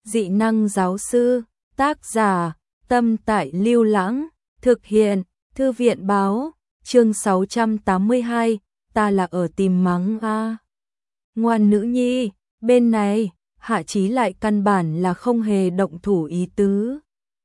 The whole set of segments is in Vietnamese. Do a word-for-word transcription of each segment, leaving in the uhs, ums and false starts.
Dị năng giáo sư, tác giả, Tâm Tại Lưu Lãng, thực hiện, Thư viện báo, chương sáu trăm tám mươi hai, ta là ở tìm mắng a. À. Ngoan nữ nhi, bên này, Hạ Chí lại căn bản là không hề động thủ ý tứ.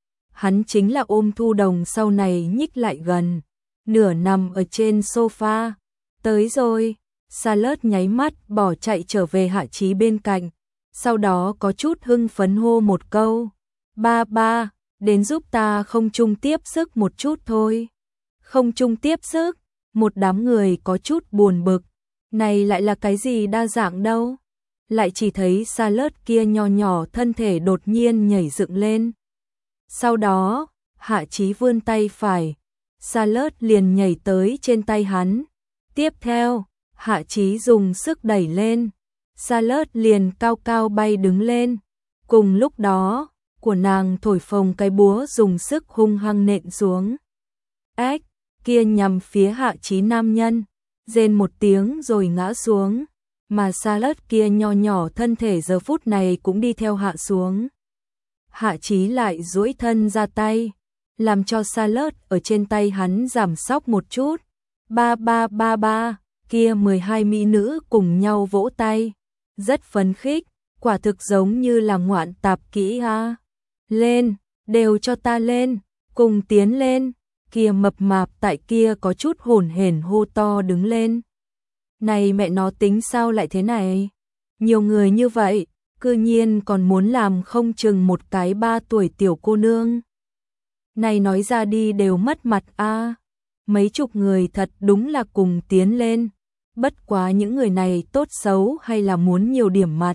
Hắn chính là ôm Thu Đồng sau này nhích lại gần, nửa nằm ở trên sofa. Tới rồi, Charlotte nháy mắt bỏ chạy trở về Hạ Chí bên cạnh, sau đó có chút hưng phấn hô một câu, ba ba, đến giúp ta không chung tiếp sức một chút thôi. Không chung tiếp sức, một đám người có chút buồn bực, này lại là cái gì đa dạng đâu. Lại chỉ thấy Charlotte kia nho nhỏ thân thể đột nhiên nhảy dựng lên. Sau đó, Hạ Chí vươn tay phải, Charlotte liền nhảy tới trên tay hắn. Tiếp theo, Hạ Chí dùng sức đẩy lên, Charlotte liền cao cao bay đứng lên. Cùng lúc đó, của nàng thổi phồng cái búa dùng sức hung hăng nện xuống. Ếch, kia nhằm phía Hạ Chí nam nhân, rên một tiếng rồi ngã xuống, mà Charlotte kia nho nhỏ thân thể giờ phút này cũng đi theo hạ xuống. Hạ Chí lại duỗi thân ra tay, làm cho Charlotte ở trên tay hắn giảm sóc một chút. Ba ba ba ba, kia mười hai mỹ nữ cùng nhau vỗ tay, rất phấn khích, quả thực giống như là ngoạn tạp kỹ ha. Lên, đều cho ta lên, cùng tiến lên. Kia mập mạp tại kia có chút hổn hển hô to đứng lên. Này mẹ nó tính sao lại thế này? Nhiều người như vậy, cư nhiên còn muốn làm không chừng một cái ba tuổi tiểu cô nương. Này nói ra đi đều mất mặt a. À. Mấy chục người thật đúng là cùng tiến lên. Bất quá những người này tốt xấu hay là muốn nhiều điểm mặt.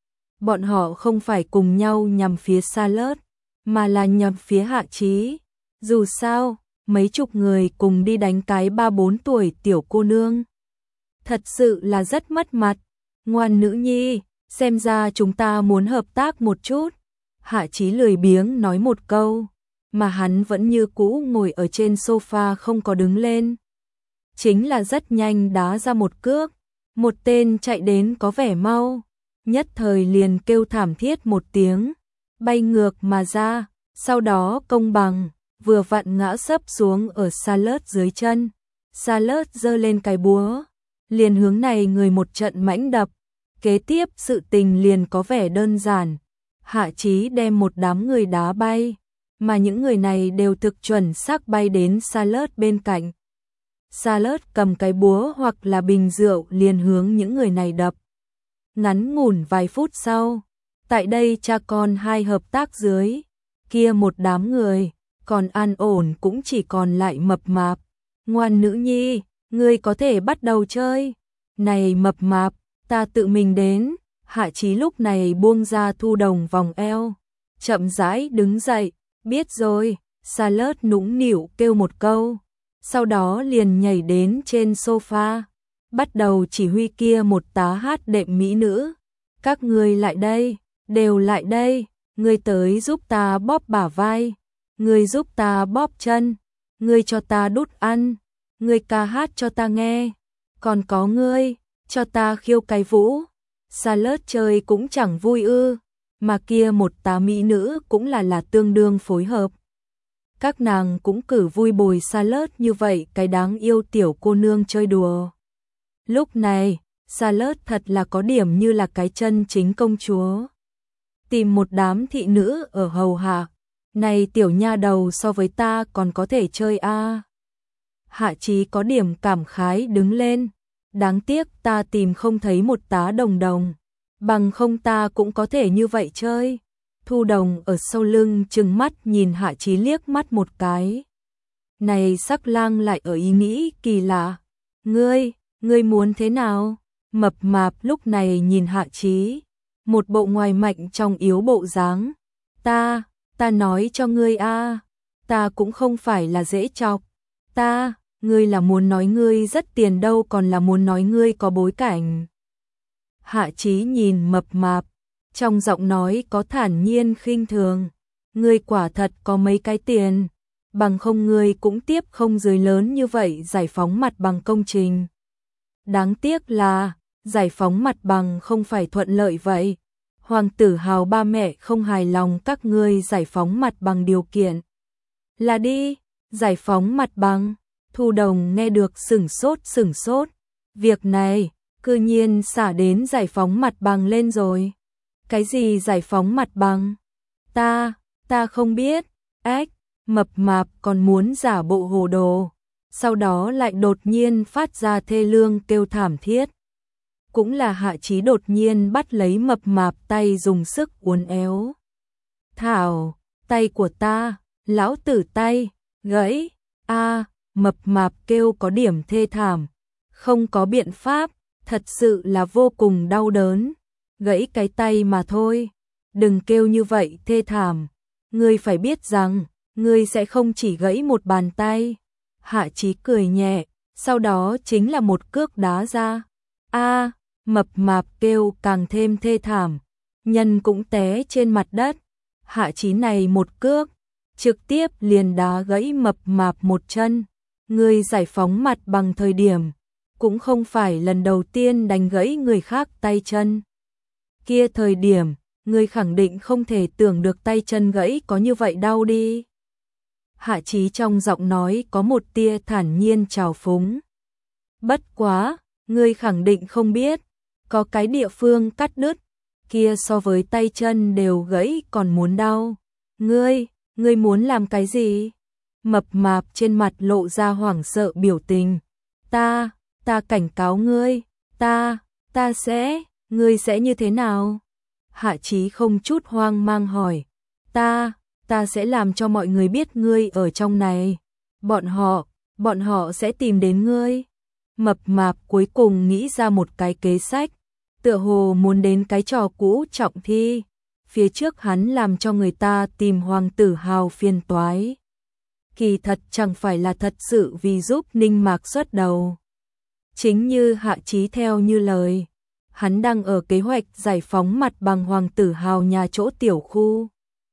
Bọn họ không phải cùng nhau nhằm phía Charlotte, mà là nhằm phía Hạ Chí. Dù sao, mấy chục người cùng đi đánh cái ba bốn tuổi tiểu cô nương. Thật sự là rất mất mặt. Ngoan nữ nhi, xem ra chúng ta muốn hợp tác một chút. Hạ Chí lười biếng nói một câu, mà hắn vẫn như cũ ngồi ở trên sofa không có đứng lên. Chính là rất nhanh đá ra một cước, một tên chạy đến có vẻ mau, nhất thời liền kêu thảm thiết một tiếng, bay ngược mà ra, sau đó công bằng, vừa vặn ngã sấp xuống ở Charlotte dưới chân. Charlotte giơ lên cái búa, liền hướng này người một trận mãnh đập. Kế tiếp sự tình liền có vẻ đơn giản. Hạ Chí đem một đám người đá bay, mà những người này đều thực chuẩn xác bay đến Charlotte bên cạnh. Charlotte cầm cái búa hoặc là bình rượu liền hướng những người này đập. Ngắn ngủn vài phút sau, tại đây cha con hai hợp tác dưới, kia một đám người, còn an ổn cũng chỉ còn lại mập mạp. Ngoan nữ nhi, ngươi có thể bắt đầu chơi. Này mập mạp, ta tự mình đến. Hạ Chí lúc này buông ra Thu Đồng vòng eo, chậm rãi đứng dậy. Biết rồi, Charlotte nũng nịu kêu một câu, sau đó liền nhảy đến trên sofa, bắt đầu chỉ huy kia một tá hát đệm mỹ nữ. Các ngươi lại đây, đều lại đây, ngươi tới giúp ta bóp bả vai, ngươi giúp ta bóp chân, ngươi cho ta đút ăn, ngươi ca hát cho ta nghe, còn có ngươi, cho ta khiêu cái vũ. Charlotte chơi cũng chẳng vui ư, mà kia một tá mỹ nữ cũng là là tương đương phối hợp. Các nàng cũng cử vui bồi Charlotte như vậy cái đáng yêu tiểu cô nương chơi đùa. Lúc này, Charlotte thật là có điểm như là cái chân chính công chúa. Tìm một đám thị nữ ở hầu hạ. Này tiểu nha đầu so với ta còn có thể chơi a. À. Hạ Chí có điểm cảm khái đứng lên. Đáng tiếc ta tìm không thấy một tá đồng đồng. Bằng không ta cũng có thể như vậy chơi. Thu Đồng ở sau lưng trừng mắt nhìn Hạ Chí liếc mắt một cái. Này sắc lang lại ở ý nghĩ kỳ lạ. Ngươi, ngươi muốn thế nào? Mập mạp lúc này nhìn Hạ Chí, một bộ ngoài mạnh trong yếu bộ dáng. Ta, ta nói cho ngươi a, ta cũng không phải là dễ chọc. Ta, ngươi là muốn nói ngươi rất tiền đâu còn là muốn nói ngươi có bối cảnh. Hạ Chí nhìn mập mạp, trong giọng nói có thản nhiên khinh thường. Ngươi quả thật có mấy cái tiền, bằng không ngươi cũng tiếp không dưới lớn như vậy giải phóng mặt bằng công trình. Đáng tiếc là, giải phóng mặt bằng không phải thuận lợi vậy. Hoàng tử Hào ba mẹ không hài lòng các ngươi giải phóng mặt bằng điều kiện. Là đi, giải phóng mặt bằng. Thu Đồng nghe được sửng sốt sửng sốt. Việc này, cư nhiên xả đến giải phóng mặt bằng lên rồi. Cái gì giải phóng mặt bằng? Ta, ta không biết. Ếch, mập mạp còn muốn giả bộ hồ đồ. Sau đó lại đột nhiên phát ra thê lương kêu thảm thiết. Cũng là Hạ Chí đột nhiên bắt lấy mập mạp tay dùng sức uốn éo. Thảo, tay của ta, lão tử tay, gãy, a mập mạp kêu có điểm thê thảm. Không có biện pháp, thật sự là vô cùng đau đớn. Gãy cái tay mà thôi, đừng kêu như vậy thê thảm. Ngươi phải biết rằng, ngươi sẽ không chỉ gãy một bàn tay. Hạ Chí cười nhẹ, sau đó chính là một cước đá ra. A, mập mạp kêu càng thêm thê thảm, nhân cũng té trên mặt đất. Hạ Chí này một cước, trực tiếp liền đá gãy mập mạp một chân. Ngươi giải phóng mặt bằng thời điểm, cũng không phải lần đầu tiên đánh gãy người khác tay chân. Kia thời điểm, ngươi khẳng định không thể tưởng được tay chân gãy có như vậy đau đi. Hạ Chí trong giọng nói có một tia thản nhiên trào phúng. Bất quá, ngươi khẳng định không biết, có cái địa phương cắt đứt, kia so với tay chân đều gãy còn muốn đau. Ngươi, ngươi muốn làm cái gì? Mập mạp trên mặt lộ ra hoảng sợ biểu tình. Ta, ta cảnh cáo ngươi, ta, ta sẽ, ngươi sẽ như thế nào? Hạ Chí không chút hoang mang hỏi. Ta, ta sẽ làm cho mọi người biết ngươi ở trong này. Bọn họ, bọn họ sẽ tìm đến ngươi. Mập mạp cuối cùng nghĩ ra một cái kế sách, tựa hồ muốn đến cái trò cũ trọng thi. Phía trước hắn làm cho người ta tìm Hoàng tử Hào phiền toái. Kỳ thật chẳng phải là thật sự vì giúp Ninh Mạc xuất đầu. Chính như Hạ Chí theo như lời, hắn đang ở kế hoạch giải phóng mặt bằng Hoàng tử Hào nhà chỗ tiểu khu.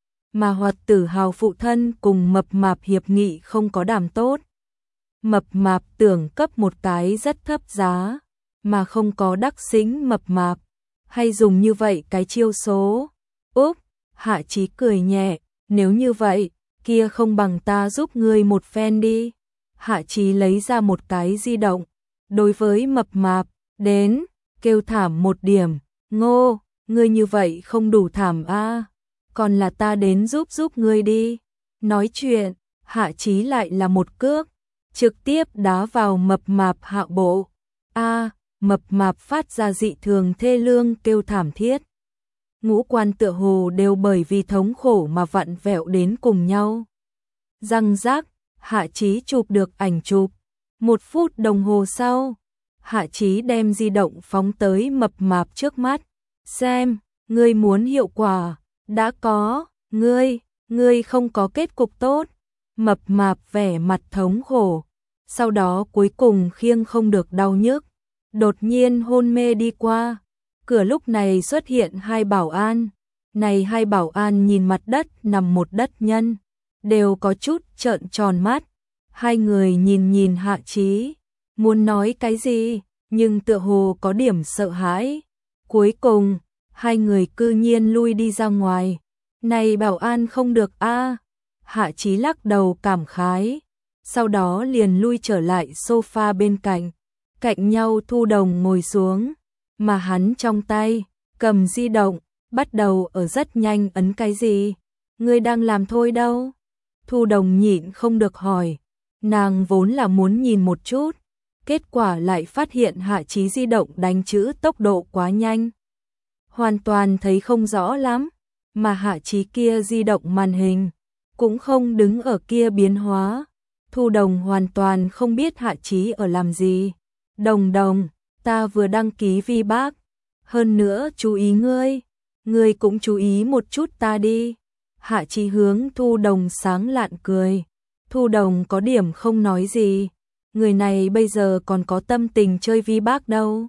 Mà Hoàng tử Hào phụ thân cùng mập mạp hiệp nghị không có đảm tốt. Mập mạp tưởng cấp một cái rất thấp giá, mà không có đắc xính mập mạp, hay dùng như vậy cái chiêu số. Úp, Hạ Chí cười nhẹ, nếu như vậy, kia không bằng ta giúp ngươi một phen đi. Hạ Chí lấy ra một cái di động, đối với mập mạp, đến, kêu thảm một điểm, ngô, ngươi như vậy không đủ thảm a, còn là ta đến giúp giúp ngươi đi. Nói chuyện, Hạ Chí lại là một cước, trực tiếp đá vào mập mạp hạ bộ. A, mập mạp phát ra dị thường thê lương kêu thảm thiết. Ngũ quan tựa hồ đều bởi vì thống khổ mà vặn vẹo đến cùng nhau. Răng rác, Hạ Chí chụp được ảnh chụp. Một phút đồng hồ sau, Hạ Chí đem di động phóng tới mập mạp trước mắt. Xem, ngươi muốn hiệu quả, đã có, ngươi, ngươi không có kết cục tốt. Mập mạp vẻ mặt thống khổ, sau đó cuối cùng khiêng không được đau nhức, đột nhiên hôn mê đi qua. Cửa lúc này xuất hiện hai bảo an. Này hai bảo an nhìn mặt đất nằm một đất nhân, đều có chút trợn tròn mắt. Hai người nhìn nhìn Hạ Chí, muốn nói cái gì, nhưng tựa hồ có điểm sợ hãi. Cuối cùng, hai người cư nhiên lui đi ra ngoài. Này bảo an không được a. Hạ Chí lắc đầu cảm khái, sau đó liền lui trở lại sofa bên cạnh, cạnh nhau Thu Đồng ngồi xuống, mà hắn trong tay cầm di động, bắt đầu ở rất nhanh ấn cái gì. Ngươi đang làm thôi đâu? Thu Đồng nhịn không được hỏi, nàng vốn là muốn nhìn một chút, kết quả lại phát hiện Hạ Chí di động đánh chữ tốc độ quá nhanh, hoàn toàn thấy không rõ lắm, mà Hạ Chí kia di động màn hình cũng không đứng ở kia biến hóa. Thu Đồng hoàn toàn không biết Hạ Chí ở làm gì. Đồng Đồng, ta vừa đăng ký vi bác, hơn nữa chú ý ngươi, ngươi cũng chú ý một chút ta đi. Hạ Chí hướng Thu Đồng sáng lạn cười. Thu Đồng có điểm không nói gì, người này bây giờ còn có tâm tình chơi vi bác đâu.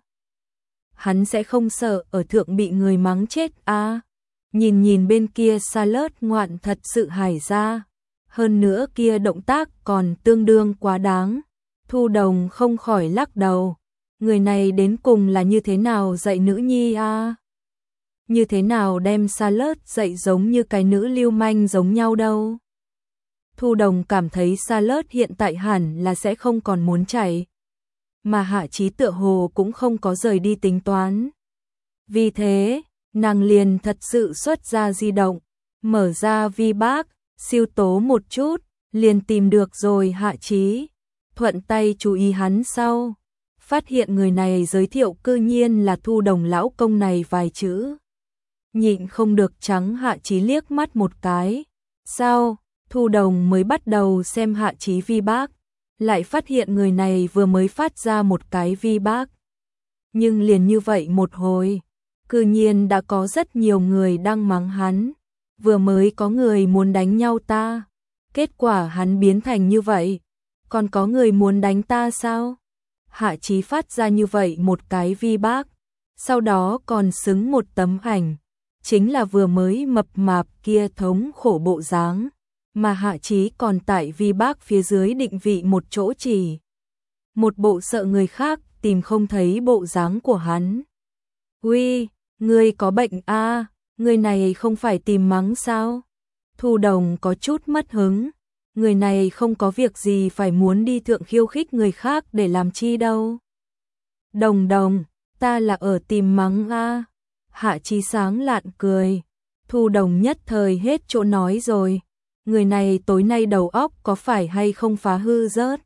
Hắn sẽ không sợ ở thượng bị người mắng chết à? Nhìn nhìn bên kia Salad ngoạn thật sự hài ra, hơn nữa kia động tác còn tương đương quá đáng. Thu Đồng không khỏi lắc đầu, người này đến cùng là như thế nào dạy nữ nhi a? À? như thế nào đem Charlotte dạy giống như cái nữ lưu manh giống nhau đâu. Thu Đồng cảm thấy Charlotte hiện tại hẳn là sẽ không còn muốn chạy, mà Hạ Chí tựa hồ cũng không có rời đi tính toán. Vì thế, nàng liền thật sự xuất ra di động, mở ra VBAC, siêu tố một chút, liền tìm được rồi Hạ Chí. Thuận tay chú ý hắn sau, phát hiện người này giới thiệu cư nhiên là Thu Đồng lão công này vài chữ. Nhịn không được trắng Hạ Chí liếc mắt một cái. Sau, Thu Đồng mới bắt đầu xem Hạ Chí VBAC, lại phát hiện người này vừa mới phát ra một cái VBAC. Nhưng liền như vậy một hồi, cư nhiên đã có rất nhiều người đang mắng hắn. Vừa mới có người muốn đánh nhau ta, kết quả hắn biến thành như vậy. Còn có người muốn đánh ta sao? Hạ Chí phát ra như vậy một cái VBAC, sau đó còn xứng một tấm ảnh, chính là vừa mới mập mạp kia thống khổ bộ dáng, mà Hạ Chí còn tại VBAC phía dưới định vị một chỗ chỉ. Một bộ sợ người khác tìm không thấy bộ dáng của hắn. Uy, ngươi có bệnh a? À, người này không phải tìm mắng sao? Thu Đồng có chút mất hứng. Người này không có việc gì phải muốn đi thượng khiêu khích người khác để làm chi đâu. Đồng Đồng, ta là ở tìm mắng a. À. Hạ Chí sáng lạn cười. Thu Đồng nhất thời hết chỗ nói rồi. Người này tối nay đầu óc có phải hay không phá hư rớt.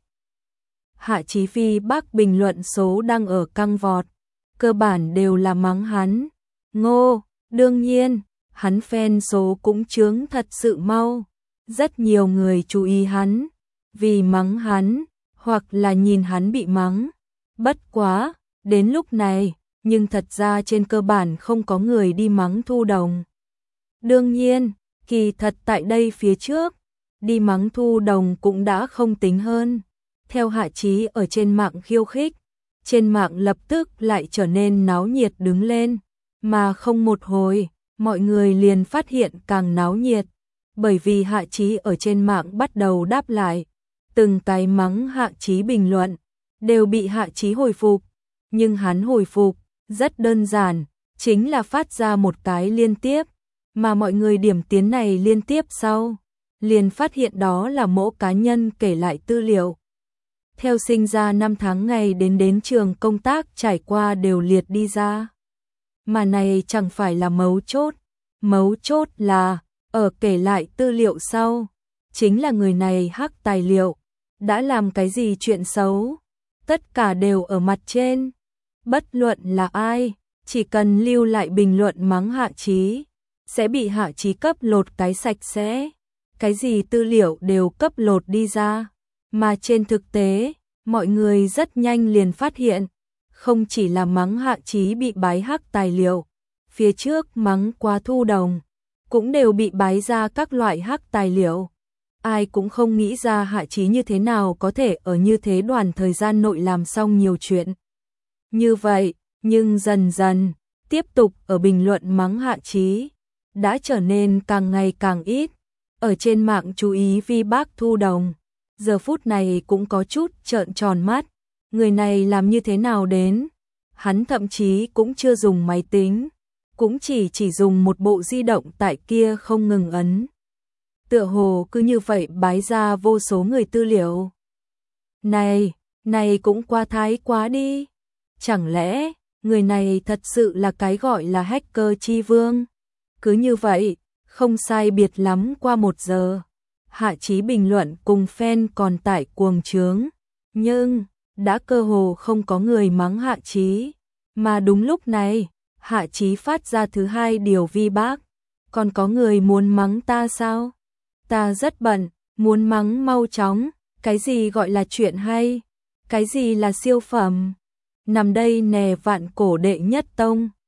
Hạ Chí Phi bác bình luận số đang ở căng vọt. Cơ bản đều là mắng hắn. Ngô, đương nhiên, hắn fan số cũng chướng thật sự mau. Rất nhiều người chú ý hắn, vì mắng hắn, hoặc là nhìn hắn bị mắng. Bất quá, đến lúc này, nhưng thật ra trên cơ bản không có người đi mắng Thu Đồng. Đương nhiên, kỳ thật tại đây phía trước, đi mắng Thu Đồng cũng đã không tính hơn. Theo Hạ Chí ở trên mạng khiêu khích, trên mạng lập tức lại trở nên náo nhiệt đứng lên, mà không một hồi, mọi người liền phát hiện càng náo nhiệt. Bởi vì Hạ Chí ở trên mạng bắt đầu đáp lại, từng cái mắng Hạ Chí bình luận, đều bị Hạ Chí hồi phục, nhưng hắn hồi phục, rất đơn giản, chính là phát ra một cái liên tiếp, mà mọi người điểm tiến này liên tiếp sau, liền phát hiện đó là mỗi cá nhân kể lại tư liệu. Theo sinh ra năm tháng ngày đến đến trường công tác trải qua đều liệt đi ra. Mà này chẳng phải là mấu chốt, mấu chốt là ở kể lại tư liệu sau, chính là người này hắc tài liệu, đã làm cái gì chuyện xấu, tất cả đều ở mặt trên. Bất luận là ai, chỉ cần lưu lại bình luận mắng Hạ Chí, sẽ bị Hạ Chí cấp lột cái sạch sẽ, cái gì tư liệu đều cấp lột đi ra. Mà trên thực tế, mọi người rất nhanh liền phát hiện, không chỉ là mắng Hạ Chí bị bái hắc tài liệu, phía trước mắng quá Thu Đồng, cũng đều bị bái ra các loại hắc tài liệu. Ai cũng không nghĩ ra Hạ Chí như thế nào có thể ở như thế đoạn thời gian nội làm xong nhiều chuyện. Như vậy, nhưng dần dần, tiếp tục ở bình luận mắng Hạ Chí, đã trở nên càng ngày càng ít. Ở trên mạng chú ý VBAC Thu Đồng, giờ phút này cũng có chút trợn tròn mắt. Người này làm như thế nào đến? Hắn thậm chí cũng chưa dùng máy tính, cũng chỉ chỉ dùng một bộ di động tại kia không ngừng ấn. Tựa hồ cứ như vậy bái ra vô số người tư liệu. Này, này cũng quá thái quá đi. Chẳng lẽ, người này thật sự là cái gọi là hacker chi vương? Cứ như vậy, không sai biệt lắm qua một giờ. Hạ Chí bình luận cùng fan còn tải cuồng trướng. Nhưng, đã cơ hồ không có người mắng Hạ Chí. Mà đúng lúc này, Hạ Chí phát ra thứ hai điều VBAC. Còn có người muốn mắng ta sao? Ta rất bận, muốn mắng mau chóng. Cái gì gọi là chuyện hay? Cái gì là siêu phẩm? Nằm đây nè vạn cổ đệ nhất tông.